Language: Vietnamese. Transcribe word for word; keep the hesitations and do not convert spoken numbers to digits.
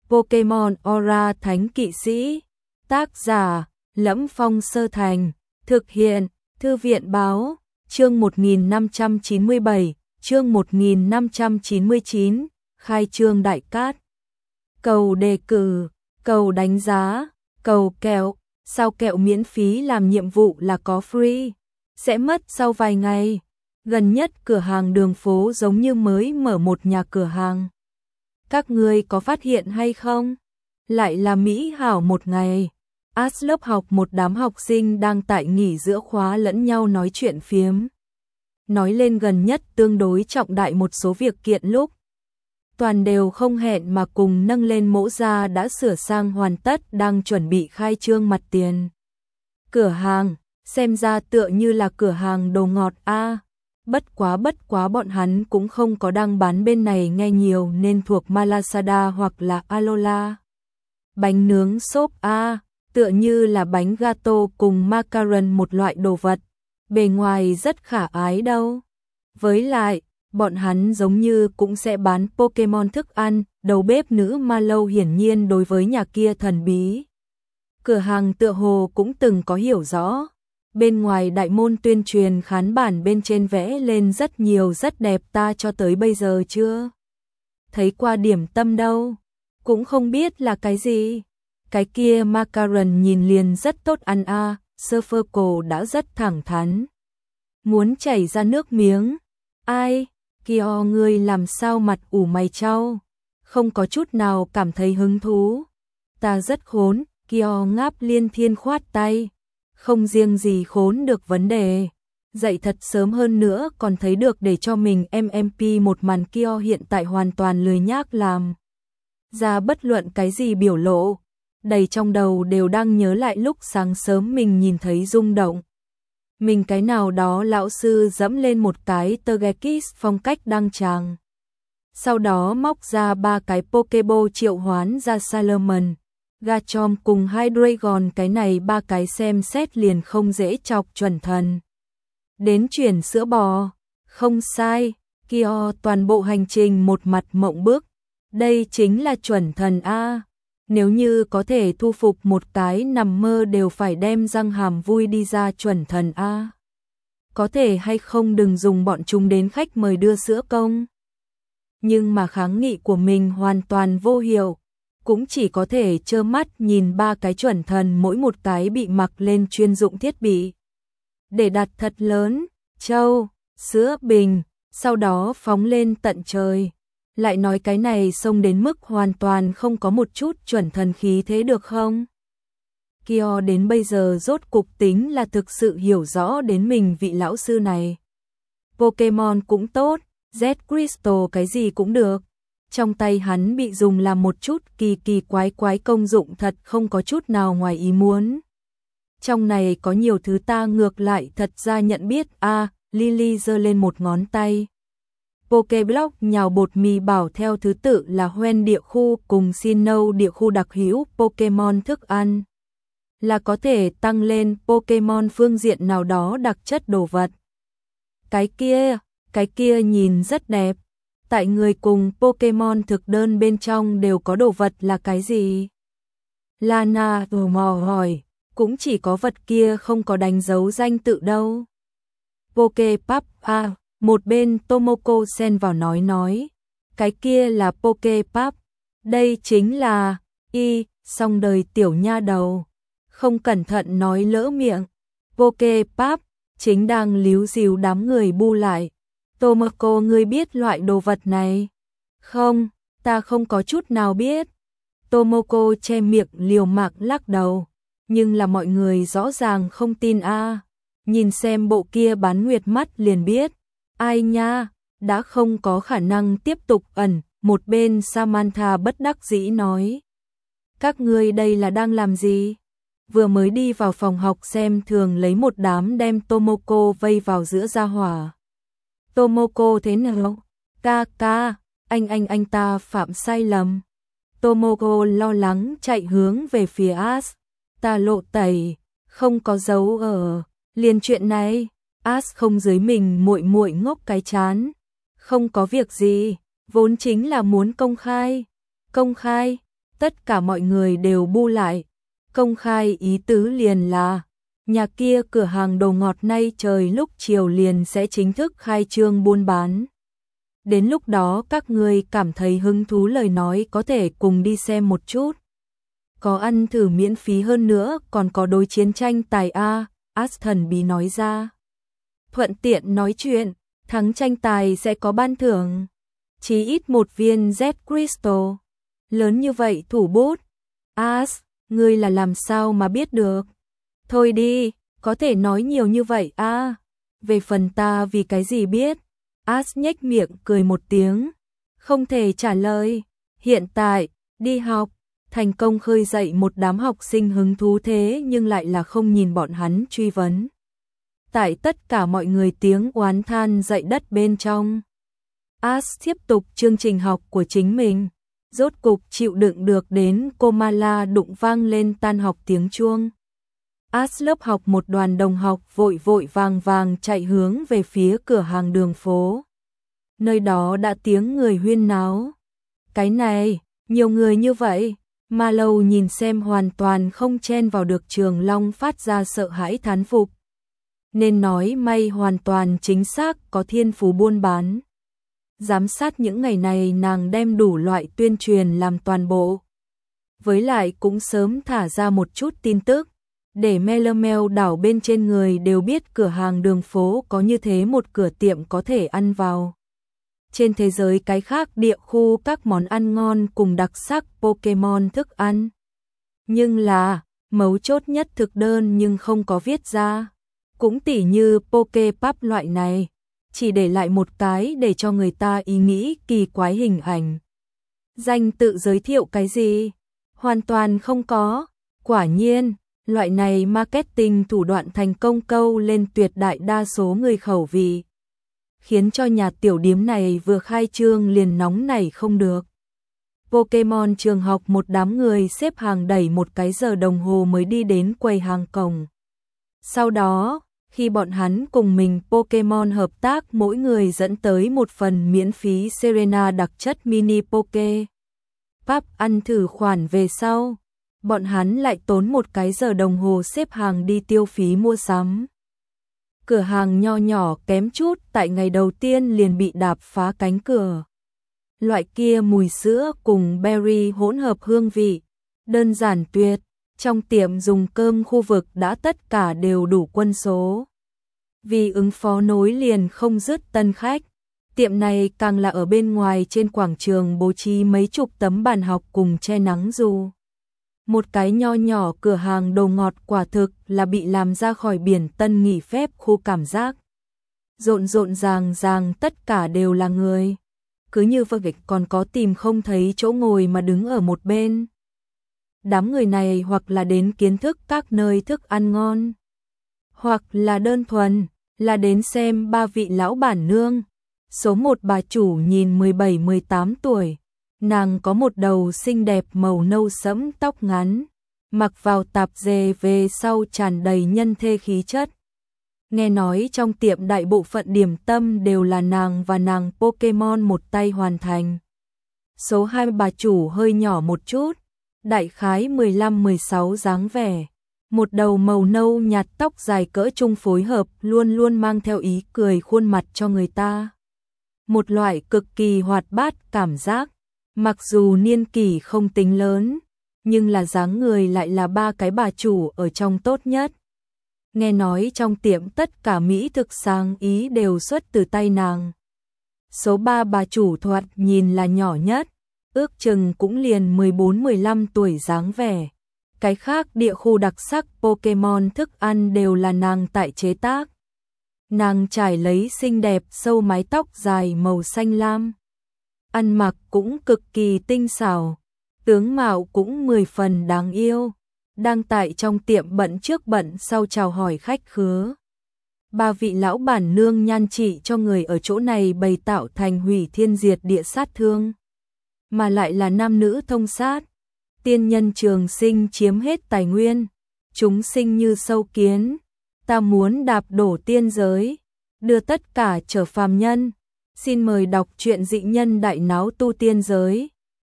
Pokemon Aura Thánh Kỵ Sĩ. Tác giả: Lẫm Phong Sơ Thành. Thực hiện: Thư viện Báo. Chương một nghìn năm trăm chín mươi bảy, chương một nghìn năm trăm chín mươi chín, khai trương đại cát. Cầu đề cử, cầu đánh giá, cầu kẹo, sao kẹo miễn phí làm nhiệm vụ là có free, sẽ mất sau vài ngày. Gần nhất cửa hàng đường phố giống như mới mở một nhà cửa hàng. Các ngươi có phát hiện hay không? Lại là Mỹ hảo một ngày. As lớp học một đám học sinh đang tại nghỉ giữa khóa lẫn nhau nói chuyện phiếm. Nói lên gần nhất tương đối trọng đại một số việc kiện lúc. Toàn đều không hẹn mà cùng nâng lên mẫu ra đã sửa sang hoàn tất đang chuẩn bị khai trương mặt tiền. Cửa hàng, xem ra tựa như là cửa hàng đồ ngọt a. Bất quá bất quá bọn hắn cũng không có đang bán bên này nghe nhiều nên thuộc Malasada hoặc là Alola. Bánh nướng xốp a, tựa như là bánh gato cùng macaron một loại đồ vật. Bề ngoài rất khả ái đâu. Với lại, bọn hắn giống như cũng sẽ bán Pokemon thức ăn, đầu bếp nữ Mallow hiển nhiên đối với nhà kia thần bí. Cửa hàng tựa hồ cũng từng có hiểu rõ. Bên ngoài đại môn tuyên truyền khán bản bên trên vẽ lên rất nhiều rất đẹp, ta cho tới bây giờ chưa thấy qua điểm tâm đâu. Cũng không biết là cái gì. Cái kia macaron nhìn liền rất tốt ăn a. À. Surferco đã rất thẳng thắn, muốn chảy ra nước miếng. Ai, Kyo ngươi làm sao mặt ủ mày chau, không có chút nào cảm thấy hứng thú. Ta rất khốn, Kyo ngáp liên thiên khoát tay. Không riêng gì khốn được vấn đề, dậy thật sớm hơn nữa còn thấy được để cho mình em em pê một màn. Kyo hiện tại hoàn toàn lười nhác làm ra bất luận cái gì biểu lộ. Đầy trong đầu đều đang nhớ lại lúc sáng sớm mình nhìn thấy rung động. Mình cái nào đó lão sư dẫm lên một cái Togekiss phong cách đăng tràng. Sau đó móc ra ba cái Pokeball triệu hoán ra Salamence, Garchomp cùng Hydreigon, cái này ba cái xem xét liền không dễ chọc chuẩn thần. Đến chuyển sữa bò, không sai, Kyo toàn bộ hành trình một mặt mộng bức. Đây chính là chuẩn thần a. Nếu như có thể thu phục một cái nằm mơ đều phải đem răng hàm vui đi ra chuẩn thần a. Có thể hay không đừng dùng bọn chúng đến khách mời đưa sữa công. Nhưng mà kháng nghị của mình hoàn toàn vô hiệu, cũng chỉ có thể trơ mắt nhìn ba cái chuẩn thần mỗi một cái bị mặc lên chuyên dụng thiết bị. Để đặt thật lớn, châu, sữa bình, sau đó phóng lên tận trời. Lại nói cái này xông đến mức hoàn toàn không có một chút chuẩn thần khí thế được không? Kyo đến bây giờ rốt cục tính là thực sự hiểu rõ đến mình vị lão sư này. Pokemon cũng tốt, Z Crystal cái gì cũng được. Trong tay hắn bị dùng làm một chút kỳ kỳ quái quái công dụng thật không có chút nào ngoài ý muốn. Trong này có nhiều thứ ta ngược lại thật ra nhận biết a. À, Lily giơ lên một ngón tay. Pokeblock nhào bột mì bảo theo thứ tự là Hoenn địa khu cùng Sinnoh địa khu đặc hữu Pokemon thức ăn. Là có thể tăng lên Pokemon phương diện nào đó đặc chất đồ vật. Cái kia, cái kia nhìn rất đẹp. Tại người cùng Pokemon thực đơn bên trong đều có đồ vật là cái gì? Lana tò mò hỏi, cũng chỉ có vật kia không có đánh dấu danh tự đâu. Pokepap a. Một bên Tomoko xen vào nói nói, cái kia là Pokepap, đây chính là, y, xong đời tiểu nha đầu, không cẩn thận nói lỡ miệng. Pokepap, chính đang líu díu đám người bu lại. Tomoko ngươi biết loại đồ vật này? Không, ta không có chút nào biết. Tomoko che miệng liều mạng lắc đầu, nhưng là mọi người rõ ràng không tin a. À. Nhìn xem bộ kia bán nguyệt mắt liền biết. Ai nha, đã không có khả năng tiếp tục ẩn, một bên Samantha bất đắc dĩ nói. Các ngươi đây là đang làm gì? Vừa mới đi vào phòng học xem thường lấy một đám đem Tomoko vây vào giữa gia hỏa. Tomoko thế nào? Ca ca, anh anh anh ta phạm sai lầm. Tomoko lo lắng chạy hướng về phía As. Ta lộ tẩy, không có dấu ở, liền chuyện này. As không dưới mình muội muội ngốc cái chán. Không có việc gì, vốn chính là muốn công khai. Công khai, Tất cả mọi người đều bu lại, công khai ý tứ liền là nhà kia cửa hàng đồ ngọt nay trời lúc chiều liền sẽ chính thức khai trương buôn bán. Đến lúc đó các ngươi cảm thấy hứng thú lời nói có thể cùng đi xem một chút. Có ăn thử miễn phí hơn nữa, còn có đối chiến tranh tài A, Aston bí nói ra. Thuận tiện nói chuyện, thắng tranh tài sẽ có ban thưởng. Chí ít một viên Z Crystal. Lớn như vậy thủ bút. As, ngươi là làm sao mà biết được? Thôi đi, có thể nói nhiều như vậy à. Về phần ta vì cái gì biết? As nhếch miệng cười một tiếng. Không thể trả lời. Hiện tại, đi học, thành công khơi dậy một đám học sinh hứng thú thế nhưng lại là không nhìn bọn hắn truy vấn. Tại tất cả mọi người tiếng oán than dậy đất bên trong. As tiếp tục chương trình học của chính mình. Rốt cục chịu đựng được đến Komala đụng vang lên tan học tiếng chuông. As lớp học một đoàn đồng học vội vội vàng vàng chạy hướng về phía cửa hàng đường phố. Nơi đó đã tiếng người huyên náo. Cái này, nhiều người như vậy, mà lâu nhìn xem hoàn toàn không chen vào được Trường Long phát ra sợ hãi thán phục. Nên nói may hoàn toàn chính xác có thiên phú buôn bán. Giám sát những ngày này nàng đem đủ loại tuyên truyền làm toàn bộ. Với lại cũng sớm thả ra một chút tin tức, để Melamel đảo bên trên người đều biết cửa hàng đường phố có như thế một cửa tiệm có thể ăn vào. Trên thế giới cái khác địa khu các món ăn ngon cùng đặc sắc Pokemon thức ăn. Nhưng là, mấu chốt nhất thực đơn nhưng không có viết ra. Cũng tỉ như Pokepub loại này, chỉ để lại một cái để cho người ta ý nghĩ kỳ quái hình ảnh. Danh tự giới thiệu cái gì? Hoàn toàn không có. Quả nhiên, loại này marketing thủ đoạn thành công câu lên tuyệt đại đa số người khẩu vị. Khiến cho nhà tiểu điếm này vừa khai trương liền nóng nảy không được. Pokemon trường học một đám người xếp hàng đẩy một cái giờ đồng hồ mới đi đến quầy hàng cổng. Sau đó, khi bọn hắn cùng mình Pokemon hợp tác mỗi người dẫn tới một phần miễn phí Serena đặc chất mini Poke. Pub ăn thử khoản về sau, bọn hắn lại tốn một cái giờ đồng hồ xếp hàng đi tiêu phí mua sắm. Cửa hàng nho nhỏ kém chút tại ngày đầu tiên liền bị đạp phá cánh cửa. Loại kia mùi sữa cùng berry hỗn hợp hương vị, đơn giản tuyệt. Trong tiệm dùng cơm khu vực đã tất cả đều đủ quân số. Vì ứng phó nối liền không dứt tân khách, tiệm này càng là ở bên ngoài trên quảng trường bố trí mấy chục tấm bàn học cùng che nắng dù. Một cái nho nhỏ cửa hàng đồ ngọt quả thực là bị làm ra khỏi biển tân nghỉ phép khu cảm giác. Rộn rộn ràng ràng tất cả đều là người. Cứ như vậy còn có tìm không thấy chỗ ngồi mà đứng ở một bên. Đám người này hoặc là đến kiến thức các nơi thức ăn ngon, hoặc là đơn thuần, là đến xem ba vị lão bản nương. Số một bà chủ nhìn mười bảy mười tám tuổi, nàng có một đầu xinh đẹp màu nâu sẫm tóc ngắn, mặc vào tạp dề về sau tràn đầy nhân thê khí chất. Nghe nói trong tiệm đại bộ phận điểm tâm đều là nàng và nàng Pokemon một tay hoàn thành. Số hai bà chủ hơi nhỏ một chút, đại khái mười lăm mười sáu dáng vẻ, một đầu màu nâu nhạt tóc dài cỡ trung phối hợp luôn luôn mang theo ý cười khuôn mặt cho người ta. Một loại cực kỳ hoạt bát cảm giác, mặc dù niên kỷ không tính lớn, nhưng là dáng người lại là ba cái bà chủ ở trong tốt nhất. Nghe nói trong tiệm tất cả mỹ thực sáng ý đều xuất từ tay nàng. Số ba bà chủ thoạt nhìn là nhỏ nhất, ước chừng cũng liền mười bốn mười lăm tuổi dáng vẻ. Cái khác địa khu đặc sắc Pokemon thức ăn đều là nàng tại chế tác. Nàng trải lấy xinh đẹp sâu mái tóc dài màu xanh lam. Ăn mặc cũng cực kỳ tinh xảo, tướng mạo cũng mười phần đáng yêu. Đang tại trong tiệm bận trước bận sau chào hỏi khách khứa. Ba vị lão bản nương nhan trị cho người ở chỗ này bày tạo thành hủy thiên diệt địa sát thương. Mà lại là nam nữ thông sát. Tiên nhân trường sinh chiếm hết tài nguyên. Chúng sinh như sâu kiến. Ta muốn đạp đổ tiên giới. Đưa tất cả trở phàm nhân. Xin mời đọc truyện dị nhân đại náo tu tiên giới.